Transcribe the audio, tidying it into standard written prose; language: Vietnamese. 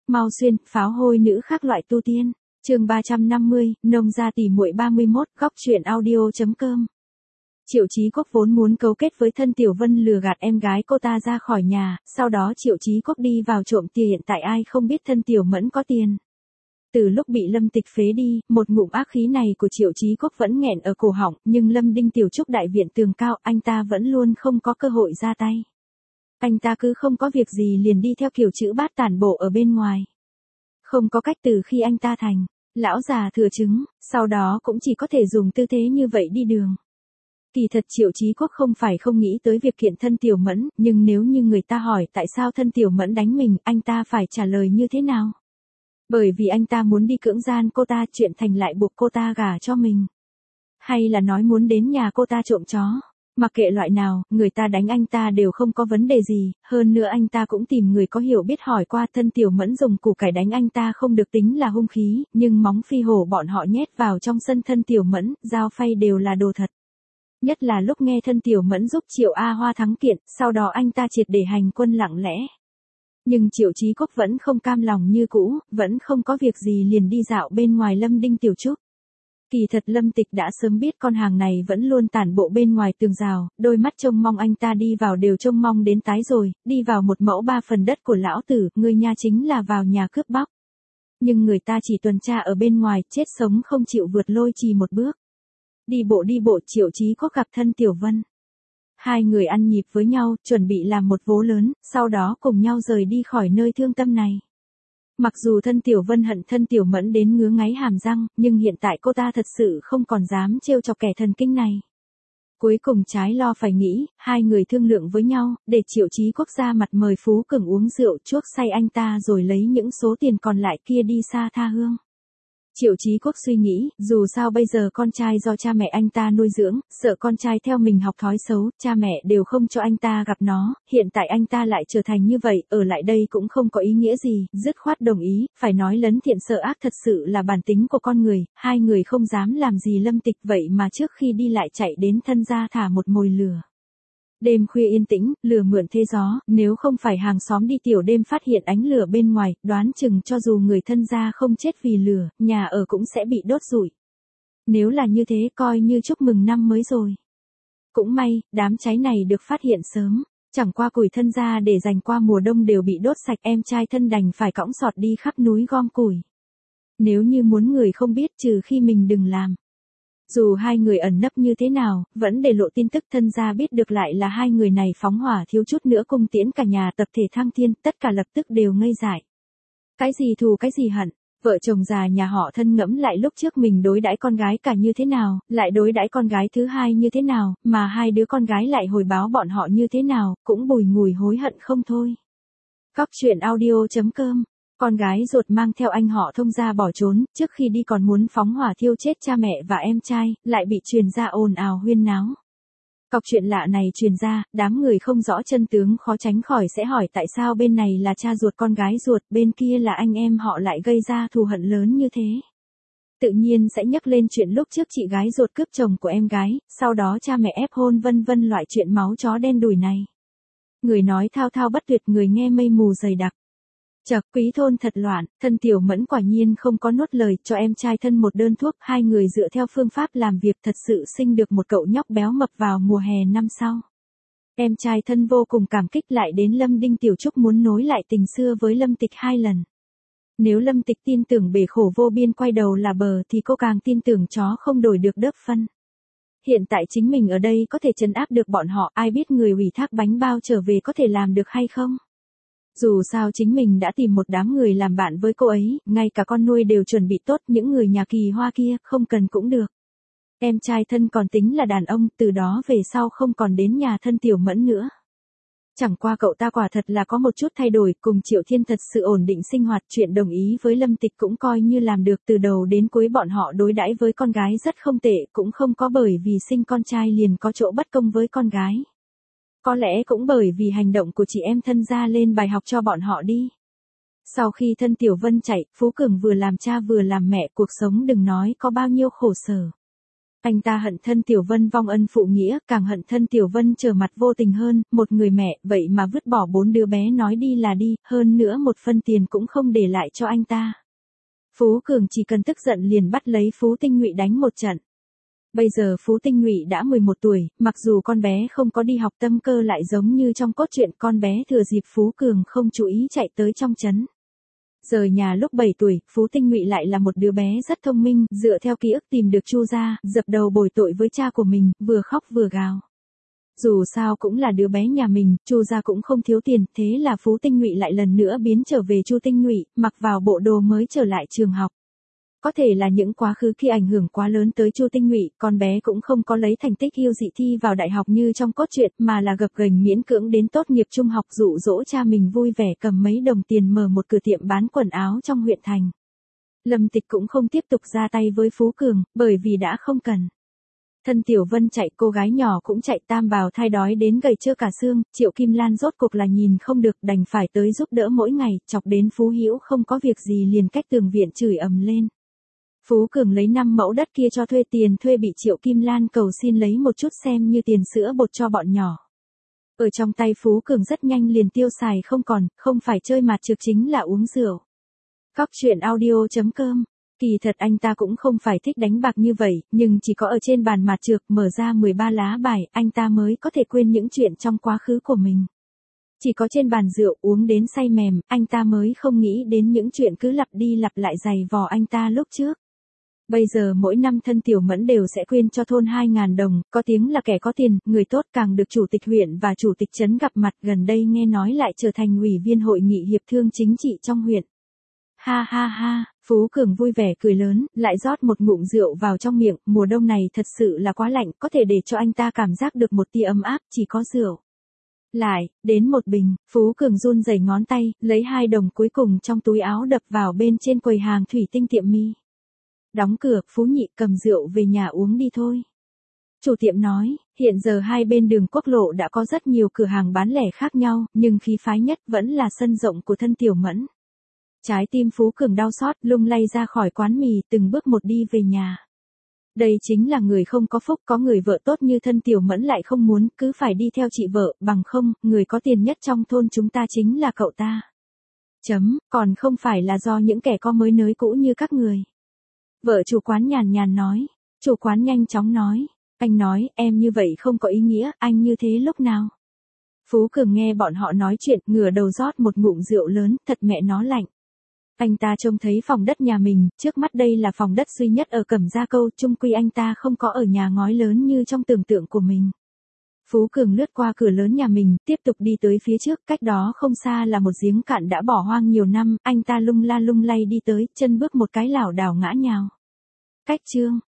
Mau xuyên, pháo hôi nữ khác loại tu tiên. Chương 350, nông gia tỷ muội 31, góc truyện audio.com. Triệu Chí Quốc vốn muốn cấu kết với Thân Tiểu Vân lừa gạt em gái cô ta ra khỏi nhà, sau đó Triệu Chí Quốc đi vào trộm tiền, hiện tại ai không biết Thân Tiểu Mẫn có tiền. Từ lúc bị Lâm Tịch phế đi, một ngụm ác khí này của Triệu Chí Quốc vẫn nghẹn ở cổ họng, nhưng Lâm Đinh Tiểu Trúc đại viện tường cao, anh ta vẫn luôn không có cơ hội ra tay. Anh ta cứ không có việc gì liền đi theo kiểu chữ bát tản bộ ở bên ngoài. Không có cách, từ khi anh ta thành lão già thừa trứng, sau đó cũng chỉ có thể dùng tư thế như vậy đi đường. Kỳ thật Triệu Chí Quốc không phải không nghĩ tới việc kiện Thân Tiểu Mẫn, nhưng nếu như người ta hỏi tại sao Thân Tiểu Mẫn đánh mình, anh ta phải trả lời như thế nào? Bởi vì anh ta muốn đi cưỡng gian cô ta, chuyện thành lại buộc cô ta gả cho mình. Hay là nói muốn đến nhà cô ta trộm chó. Mặc kệ loại nào, người ta đánh anh ta đều không có vấn đề gì, hơn nữa anh ta cũng tìm người có hiểu biết hỏi qua. Thân Tiểu Mẫn dùng củ cải đánh anh ta không được tính là hung khí, nhưng móng phi hổ bọn họ nhét vào trong sân Thân Tiểu Mẫn, dao phay đều là đồ thật. Nhất là lúc nghe Thân Tiểu Mẫn giúp Triệu A Hoa thắng kiện, sau đó anh ta triệt để hành quân lặng lẽ. Nhưng Triệu Chí Quốc vẫn không cam lòng như cũ, vẫn không có việc gì liền đi dạo bên ngoài Lâm Đinh Tiểu Trúc. Kỳ thật Lâm Tịch đã sớm biết con hàng này vẫn luôn tản bộ bên ngoài tường rào, đôi mắt trông mong anh ta đi vào đều trông mong đến tái rồi, đi vào 1/3 đất của lão tử, người nhà chính là vào nhà cướp bóc. Nhưng người ta chỉ tuần tra ở bên ngoài, chết sống không chịu vượt lôi trì một bước. Đi bộ Triệu Chí Quốc gặp Thân Tiểu Vân. Hai người ăn nhịp với nhau, chuẩn bị làm một vố lớn, sau đó cùng nhau rời đi khỏi nơi thương tâm này. Mặc dù Thân Tiểu Vân hận Thân Tiểu Mẫn đến ngứa ngáy hàm răng, nhưng hiện tại cô ta thật sự không còn dám trêu chọc kẻ thần kinh này. Cuối cùng trái lo phải nghĩ, hai người thương lượng với nhau, để Triệu Chí Quốc ra mặt mời Phú Cường uống rượu chuốc say anh ta rồi lấy những số tiền còn lại kia đi xa tha hương. Triệu Chí Quốc suy nghĩ, dù sao bây giờ con trai do cha mẹ anh ta nuôi dưỡng, sợ con trai theo mình học thói xấu, cha mẹ đều không cho anh ta gặp nó, hiện tại anh ta lại trở thành như vậy, ở lại đây cũng không có ý nghĩa gì, dứt khoát đồng ý, phải nói lấn thiện sợ ác thật sự là bản tính của con người, hai người không dám làm gì Lâm Tịch vậy mà trước khi đi lại chạy đến Thân gia thả một mồi lửa. Đêm khuya yên tĩnh, lửa mượn thế gió, nếu không phải hàng xóm đi tiểu đêm phát hiện ánh lửa bên ngoài, đoán chừng cho dù người Thân gia không chết vì lửa, nhà ở cũng sẽ bị đốt rụi. Nếu là như thế coi như chúc mừng năm mới rồi. Cũng may, đám cháy này được phát hiện sớm, chẳng qua củi Thân gia để dành qua mùa đông đều bị đốt sạch, em trai Thân đành phải cõng sọt đi khắp núi gom củi. Nếu như muốn người không biết trừ khi mình đừng làm. Dù hai người ẩn nấp như thế nào, vẫn để lộ tin tức Thân gia biết được lại là hai người này phóng hỏa thiếu chút nữa cung tiễn cả nhà tập thể thăng thiên, tất cả lập tức đều ngây dại. Cái gì thù cái gì hận, vợ chồng già nhà họ Thân ngẫm lại lúc trước mình đối đãi con gái cả như thế nào, lại đối đãi con gái thứ hai như thế nào, mà hai đứa con gái lại hồi báo bọn họ như thế nào, cũng bùi ngùi hối hận không thôi. Góc truyện audio.com. Con gái ruột mang theo anh họ Thông ra bỏ trốn, trước khi đi còn muốn phóng hỏa thiêu chết cha mẹ và em trai, lại bị truyền ra ồn ào huyên náo. Cọc chuyện lạ này truyền ra, đám người không rõ chân tướng khó tránh khỏi sẽ hỏi tại sao bên này là cha ruột con gái ruột, bên kia là anh em họ lại gây ra thù hận lớn như thế. Tự nhiên sẽ nhắc lên chuyện lúc trước chị gái ruột cướp chồng của em gái, sau đó cha mẹ ép hôn vân vân loại chuyện máu chó đen đủi này. Người nói thao thao bất tuyệt, người nghe mây mù dày đặc. Chật, quý thôn thật loạn, Thân Tiểu Mẫn quả nhiên không có nuốt lời, cho em trai Thân một đơn thuốc, hai người dựa theo phương pháp làm việc thật sự sinh được một cậu nhóc béo mập vào mùa hè năm sau. Em trai Thân vô cùng cảm kích, lại đến Lâm Đinh Tiểu Trúc muốn nối lại tình xưa với Lâm Tịch 2 lần. Nếu Lâm Tịch tin tưởng bể khổ vô biên quay đầu là bờ thì cô càng tin tưởng chó không đổi được đớp phân. Hiện tại chính mình ở đây có thể trấn áp được bọn họ, ai biết người ủy thác bánh bao trở về có thể làm được hay không. Dù sao chính mình đã tìm một đám người làm bạn với cô ấy, ngay cả con nuôi đều chuẩn bị tốt, những người nhà Kỳ Hoa kia, không cần cũng được. Em trai Thân còn tính là đàn ông, từ đó về sau không còn đến nhà Thân Tiểu Mẫn nữa. Chẳng qua cậu ta quả thật là có một chút thay đổi, cùng Triệu Thiên thật sự ổn định sinh hoạt, chuyện đồng ý với Lâm Tịch cũng coi như làm được, từ đầu đến cuối bọn họ đối đãi với con gái rất không tệ, cũng không có bởi vì sinh con trai liền có chỗ bất công với con gái. Có lẽ cũng bởi vì hành động của chị em Thân gia lên bài học cho bọn họ đi. Sau khi Thân Tiểu Vân chạy, Phú Cường vừa làm cha vừa làm mẹ, cuộc sống đừng nói có bao nhiêu khổ sở. Anh ta hận thân Tiểu Vân vong ân phụ nghĩa, càng hận thân Tiểu Vân trở mặt vô tình hơn, một người mẹ, vậy mà vứt bỏ 4 đứa bé nói đi là đi, hơn nữa một phân tiền cũng không để lại cho anh ta. Phú Cường chỉ cần tức giận liền bắt lấy Phú Tinh Ngụy đánh một trận. Bây giờ Phú Tinh Ngụy đã 11 tuổi, mặc dù con bé không có đi học tâm cơ lại giống như trong cốt truyện, con bé thừa dịp Phú Cường không chú ý chạy tới trong trấn. Rời nhà lúc 7 tuổi, Phú Tinh Ngụy lại là một đứa bé rất thông minh, dựa theo ký ức tìm được Chu gia, dập đầu bồi tội với cha của mình, vừa khóc vừa gào. Dù sao cũng là đứa bé nhà mình, Chu gia cũng không thiếu tiền, thế là Phú Tinh Ngụy lại lần nữa biến trở về Chu Tinh Ngụy, mặc vào bộ đồ mới trở lại trường học. Có thể là những quá khứ kia ảnh hưởng quá lớn tới Chu Tinh Ngụy, con bé cũng không có lấy thành tích yêu dị thi vào đại học như trong cốt truyện, mà là gập ghềnh miễn cưỡng đến tốt nghiệp trung học, dụ dỗ cha mình vui vẻ cầm mấy đồng tiền mở một cửa tiệm bán quần áo trong huyện thành. Lâm Tịch cũng không tiếp tục ra tay với Phú Cường, bởi vì đã không cần. Thân Tiểu Vân chạy, cô gái nhỏ cũng chạy, tam bào thai đói đến gầy trơ cả xương, Triệu Kim Lan rốt cuộc là nhìn không được, đành phải tới giúp đỡ mỗi ngày, chọc đến Phú Hữu không có việc gì liền cách tường viện chửi ầm lên. Phú Cường lấy 5 mẫu đất kia cho thuê, tiền thuê bị Triệu Kim Lan cầu xin lấy một chút xem như tiền sữa bột cho bọn nhỏ. Ở trong tay Phú Cường rất nhanh liền tiêu xài không còn, không phải chơi mạt trược chính là uống rượu. Góc truyện audio.com. Kỳ thật anh ta cũng không phải thích đánh bạc như vậy, nhưng chỉ có ở trên bàn mạt trược mở ra 13 lá bài, anh ta mới có thể quên những chuyện trong quá khứ của mình. Chỉ có trên bàn rượu uống đến say mềm, anh ta mới không nghĩ đến những chuyện cứ lặp đi lặp lại giày vò anh ta lúc trước. Bây giờ mỗi năm thân Tiểu Mẫn đều sẽ quyên cho thôn 2.000 đồng, có tiếng là kẻ có tiền, người tốt, càng được chủ tịch huyện và chủ tịch trấn gặp mặt, gần đây nghe nói lại trở thành ủy viên hội nghị hiệp thương chính trị trong huyện. Ha ha ha, Phú Cường vui vẻ cười lớn, lại rót một ngụm rượu vào trong miệng, mùa đông này thật sự là quá lạnh, có thể để cho anh ta cảm giác được một tia ấm áp, chỉ có rượu. Lại, đến một bình, Phú Cường run rẩy ngón tay, lấy 2 đồng cuối cùng trong túi áo đập vào bên trên quầy hàng thủy tinh tiệm mi. Đóng cửa, Phú Nhị cầm rượu về nhà uống đi thôi. Chủ tiệm nói, hiện giờ hai bên đường quốc lộ đã có rất nhiều cửa hàng bán lẻ khác nhau, nhưng khí phái nhất vẫn là sân rộng của thân Tiểu Mẫn. Trái tim Phú Cường đau xót, lung lay ra khỏi quán mì, từng bước một đi về nhà. Đây chính là người không có phúc, có người vợ tốt như thân Tiểu Mẫn lại không muốn, cứ phải đi theo chị vợ, bằng không, người có tiền nhất trong thôn chúng ta chính là cậu ta. Còn không phải là do những kẻ có mới nới cũ như các người. Vợ chủ quán nhàn nhàn nói. Chủ quán nhanh chóng nói. Anh nói, em như vậy không có ý nghĩa, anh như thế lúc nào? Phú Cường nghe bọn họ nói chuyện, ngửa đầu rót một ngụm rượu lớn, thật mẹ nó lạnh. Anh ta trông thấy phòng đất nhà mình, trước mắt đây là phòng đất duy nhất ở Cẩm Gia Câu, chung quy anh ta không có ở nhà ngói lớn như trong tưởng tượng của mình. Phú Cường lướt qua cửa lớn nhà mình, tiếp tục đi tới phía trước, cách đó không xa là một giếng cạn đã bỏ hoang nhiều năm, anh ta lung la lung lay đi tới, chân bước một cái lảo đảo ngã nhào. Cách chương